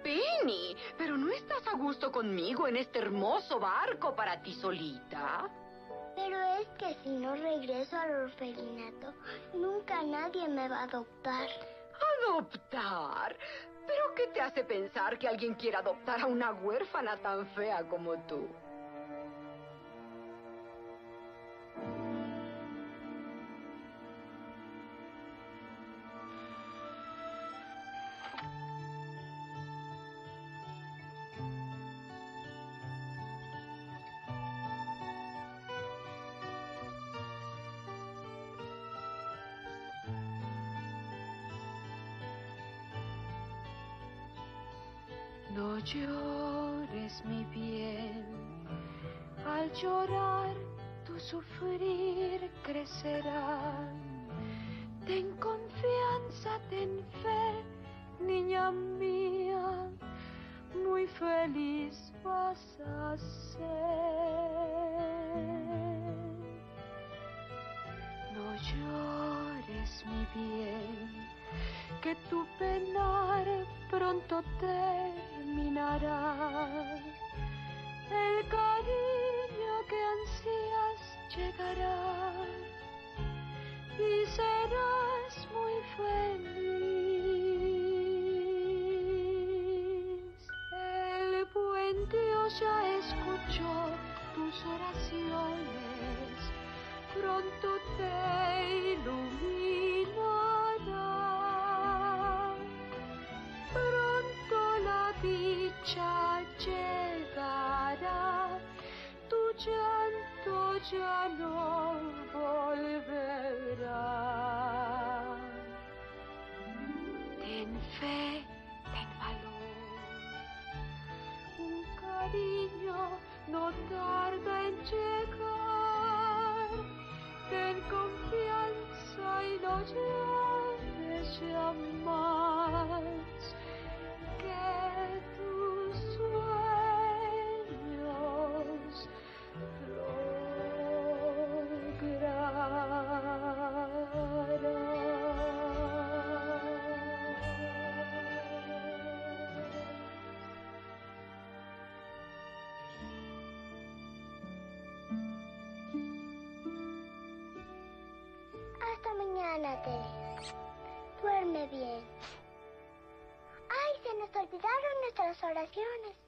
Penny, ¿pero no estás a gusto conmigo en este hermoso barco para ti solita? Pero es que si no regreso al orfelinato, nunca nadie me va a adoptar. ¿Adoptar? ¿Pero qué te hace pensar que alguien quiera adoptar a una huérfana tan fea como tú? No llores, mi bien, al llorar tu sufrir crecerá. Ten confianza, ten fe, niña mía, muy feliz vas a ser. No llores, mi bien, que tu penar pronto terminará. El cariño que ansías llegará y serás muy feliz. El buen Dios ya escuchó tus oraciones, pronto te iluminará. Pronto la dicha llegará, tu llanto ya no volverá. Ten fe, ten valor, un cariño no tarda en llegar. Ten confianza y no llores ya más, que tus sueños Hasta mañana, Teresa. Duerme bien. ¡Ay, se nos olvidaron nuestras oraciones!